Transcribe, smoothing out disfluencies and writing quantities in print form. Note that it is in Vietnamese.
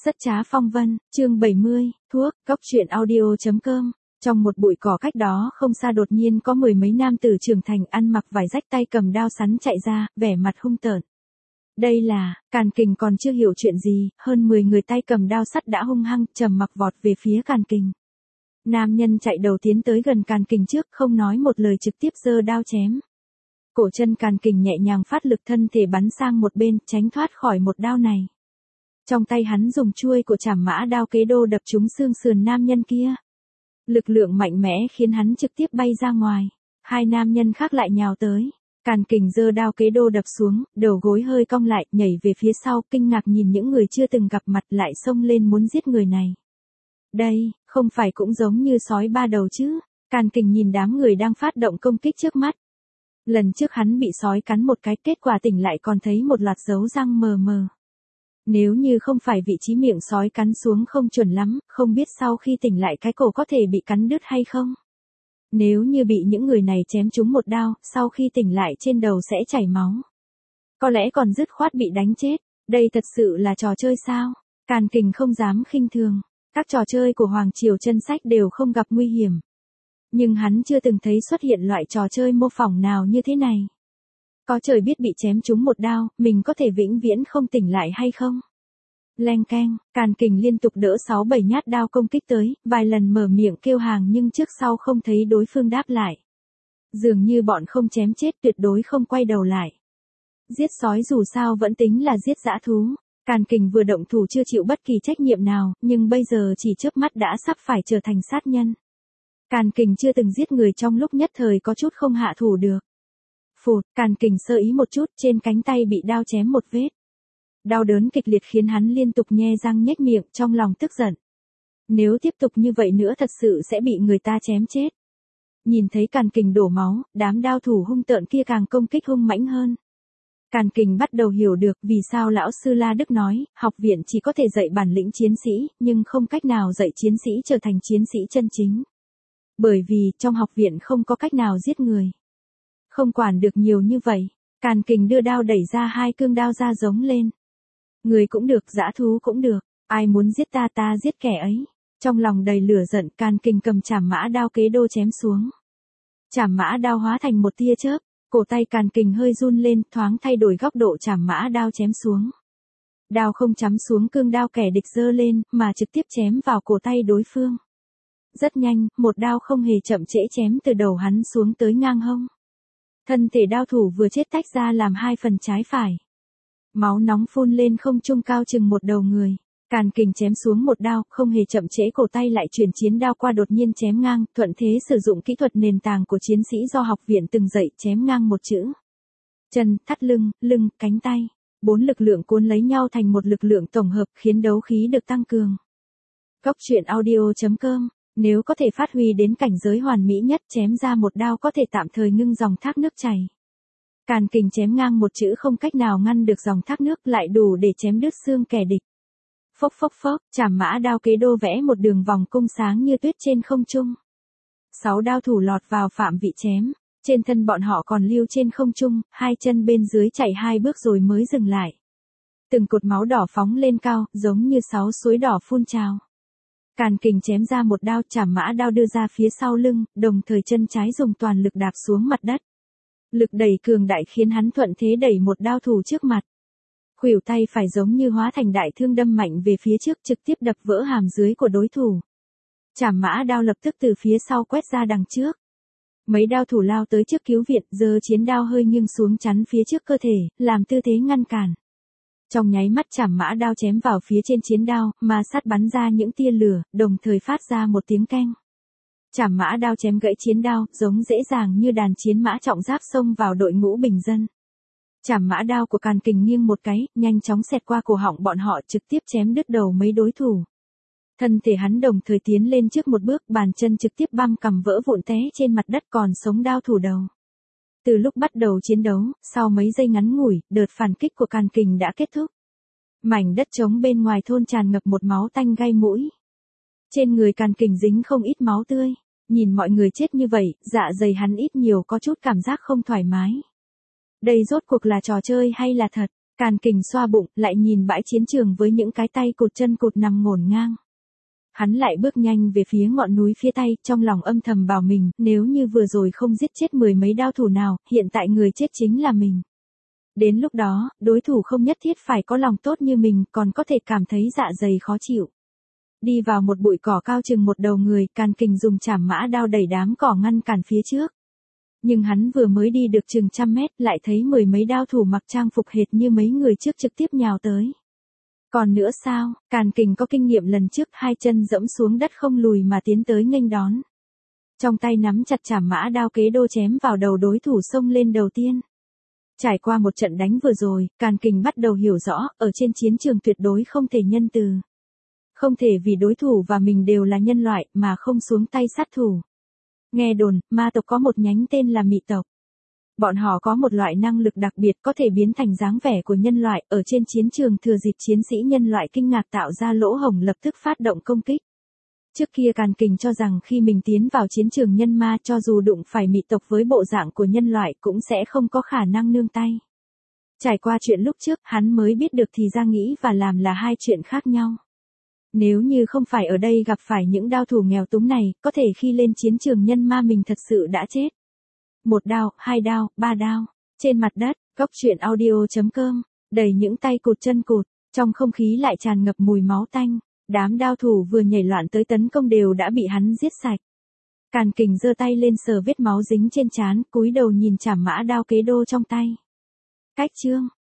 Rất trá phong vân, chương 70, thuốc, góc truyện audio.com. Trong một bụi cỏ cách đó không xa đột nhiên có mười mấy nam tử trưởng thành ăn mặc vải rách tay cầm đao sắn chạy ra, vẻ mặt hung tợn. Đây là, Càn Kình còn chưa hiểu chuyện gì, hơn 10 người tay cầm đao sắt đã hung hăng, trầm mặc vọt về phía Càn Kình. Nam nhân chạy đầu tiến tới gần Càn Kình trước, không nói một lời trực tiếp giơ đao chém. Cổ chân Càn Kình nhẹ nhàng phát lực thân thể bắn sang một bên, tránh thoát khỏi một đao này. Trong tay hắn dùng chuôi của Trảm Mã Đao kế đô đập trúng xương sườn nam nhân kia. Lực lượng mạnh mẽ khiến hắn trực tiếp bay ra ngoài. Hai nam nhân khác lại nhào tới. Càn Kình giơ đao kế đô đập xuống, đầu gối hơi cong lại, nhảy về phía sau, kinh ngạc nhìn những người chưa từng gặp mặt lại xông lên muốn giết người này. Đây, không phải cũng giống như sói ba đầu chứ? Càn Kình nhìn đám người đang phát động công kích trước mắt. Lần trước hắn bị sói cắn một cái, kết quả tỉnh lại còn thấy một loạt dấu răng mờ mờ. Nếu như không phải vị trí miệng sói cắn xuống không chuẩn lắm, không biết sau khi tỉnh lại cái cổ có thể bị cắn đứt hay không. Nếu như bị những người này chém trúng một đao, sau khi tỉnh lại trên đầu sẽ chảy máu. Có lẽ còn dứt khoát bị đánh chết. Đây thật sự là trò chơi sao? Càn Kình không dám khinh thường. Các trò chơi của Hoàng Triều Chân Sách đều không gặp nguy hiểm. Nhưng hắn chưa từng thấy xuất hiện loại trò chơi mô phỏng nào như thế này. Có trời biết bị chém trúng một đao, mình có thể vĩnh viễn không tỉnh lại hay không? Leng keng, Càn Kình liên tục đỡ 6-7 nhát đao công kích tới, vài lần mở miệng kêu hàng nhưng trước sau không thấy đối phương đáp lại. Dường như bọn không chém chết tuyệt đối không quay đầu lại. Giết sói dù sao vẫn tính là giết dã thú. Càn Kình vừa động thủ chưa chịu bất kỳ trách nhiệm nào, nhưng bây giờ chỉ chớp mắt đã sắp phải trở thành sát nhân. Càn Kình chưa từng giết người trong lúc nhất thời có chút không hạ thủ được. Phụt, Càn Kình sơ ý một chút, trên cánh tay bị đao chém một vết. Đau đớn kịch liệt khiến hắn liên tục nhe răng nhếch miệng, trong lòng tức giận. Nếu tiếp tục như vậy nữa thật sự sẽ bị người ta chém chết. Nhìn thấy Càn Kình đổ máu, đám đao thủ hung tợn kia càng công kích hung mãnh hơn. Càn Kình bắt đầu hiểu được vì sao lão sư La Đức nói, học viện chỉ có thể dạy bản lĩnh chiến sĩ, nhưng không cách nào dạy chiến sĩ trở thành chiến sĩ chân chính. Bởi vì, trong học viện không có cách nào giết người. Không quản được nhiều như vậy, Càn Kình đưa đao đẩy ra hai cương đao ra giống lên. Người cũng được, dã thú cũng được, ai muốn giết ta ta giết kẻ ấy. Trong lòng đầy lửa giận, Càn Kình cầm Trảm Mã Đao kế đô chém xuống. Trảm Mã Đao hóa thành một tia chớp, cổ tay Càn Kình hơi run lên, thoáng thay đổi góc độ Trảm Mã Đao chém xuống. Đao không chắm xuống cương đao kẻ địch giơ lên, mà trực tiếp chém vào cổ tay đối phương. Rất nhanh, một đao không hề chậm trễ chém từ đầu hắn xuống tới ngang hông. Thân thể đao thủ vừa chết tách ra làm hai phần trái phải. Máu nóng phun lên không trung cao chừng một đầu người. Càn Kình chém xuống một đao, không hề chậm trễ cổ tay lại chuyển chiến đao qua đột nhiên chém ngang, thuận thế sử dụng kỹ thuật nền tảng của chiến sĩ do học viện từng dạy, chém ngang một chữ. Chân, thắt lưng, cánh tay. 4 lực lượng cuốn lấy nhau thành một lực lượng tổng hợp khiến đấu khí được tăng cường. Góc truyện audio.com. Nếu có thể phát huy đến cảnh giới hoàn mỹ nhất, chém ra một đao có thể tạm thời ngưng dòng thác nước chảy. Càn Kình chém ngang một chữ không cách nào ngăn được dòng thác nước lại đủ để chém đứt xương kẻ địch. Phốc phốc phốc, Trảm Mã Đao kế đô vẽ một đường vòng cung sáng như tuyết trên không trung. 6 đao thủ lọt vào phạm vị chém, trên thân bọn họ còn lưu trên không trung, hai chân bên dưới chạy 2 bước rồi mới dừng lại. Từng cột máu đỏ phóng lên cao, giống như 6 suối đỏ phun trào. Càn Kình chém ra một đao, Trảm Mã Đao đưa ra phía sau lưng, đồng thời chân trái dùng toàn lực đạp xuống mặt đất. Lực đẩy cường đại khiến hắn thuận thế đẩy một đao thủ trước mặt. Khuỷu tay phải giống như hóa thành đại thương đâm mạnh về phía trước trực tiếp đập vỡ hàm dưới của đối thủ. Trảm Mã Đao lập tức từ phía sau quét ra đằng trước. Mấy đao thủ lao tới trước cứu viện, giơ chiến đao hơi nghiêng xuống chắn phía trước cơ thể, làm tư thế ngăn cản. Trong nháy mắt Trảm Mã Đao chém vào phía trên chiến đao, ma sát bắn ra những tia lửa, đồng thời phát ra một tiếng keng. Trảm Mã Đao chém gãy chiến đao, giống dễ dàng như đàn chiến mã trọng giáp xông vào đội ngũ bình dân. Trảm Mã Đao của Càn Kình nghiêng một cái, nhanh chóng xẹt qua cổ họng bọn họ trực tiếp chém đứt đầu mấy đối thủ. Thân thể hắn đồng thời tiến lên trước một bước, bàn chân trực tiếp băm cằm vỡ vụn té trên mặt đất còn sống đao thủ đầu. Từ lúc bắt đầu chiến đấu, sau mấy giây ngắn ngủi, đợt phản kích của Càn Kình đã kết thúc. Mảnh đất trống bên ngoài thôn tràn ngập một máu tanh gai mũi. Trên người Càn Kình dính không ít máu tươi. Nhìn mọi người chết như vậy, dạ dày hắn ít nhiều có chút cảm giác không thoải mái. Đây rốt cuộc là trò chơi hay là thật? Càn Kình xoa bụng, lại nhìn bãi chiến trường với những cái tay cụt chân cụt nằm ngổn ngang. Hắn lại bước nhanh về phía ngọn núi phía tây, trong lòng âm thầm bảo mình, nếu như vừa rồi không giết chết mười mấy đao thủ nào, hiện tại người chết chính là mình. Đến lúc đó, đối thủ không nhất thiết phải có lòng tốt như mình, còn có thể cảm thấy dạ dày khó chịu. Đi vào một bụi cỏ cao chừng một đầu người, Càn Kình dùng chảm mã đao đẩy đám cỏ ngăn cản phía trước. Nhưng hắn vừa mới đi được chừng 100 mét, lại thấy mười mấy đao thủ mặc trang phục hệt như mấy người trước trực tiếp nhào tới. Còn nữa sao, Càn Kình có kinh nghiệm lần trước, hai chân dẫm xuống đất không lùi mà tiến tới nghênh đón. Trong tay nắm chặt chảm mã đao kế đô chém vào đầu đối thủ xông lên đầu tiên. Trải qua một trận đánh vừa rồi, Càn Kình bắt đầu hiểu rõ, ở trên chiến trường tuyệt đối không thể nhân từ. Không thể vì đối thủ và mình đều là nhân loại mà không xuống tay sát thủ. Nghe đồn, ma tộc có một nhánh tên là Mị tộc. Bọn họ có một loại năng lực đặc biệt có thể biến thành dáng vẻ của nhân loại, ở trên chiến trường thừa dịp chiến sĩ nhân loại kinh ngạc tạo ra lỗ hổng lập tức phát động công kích. Trước kia Càn Kình cho rằng khi mình tiến vào chiến trường nhân ma cho dù đụng phải Mị tộc với bộ dạng của nhân loại cũng sẽ không có khả năng nương tay. Trải qua chuyện lúc trước, hắn mới biết được thì ra nghĩ và làm là hai chuyện khác nhau. Nếu như không phải ở đây gặp phải những đao thủ nghèo túng này, có thể khi lên chiến trường nhân ma mình thật sự đã chết. Một đao, hai đao, ba đao. Trên mặt đất, góc truyện audio.com, đầy những tay cụt chân cụt, trong không khí lại tràn ngập mùi máu tanh. Đám đao thủ vừa nhảy loạn tới tấn công đều đã bị hắn giết sạch. Càn Kình giơ tay lên sờ vết máu dính trên trán, cúi đầu nhìn chảm mã đao kế đô trong tay. Cách chương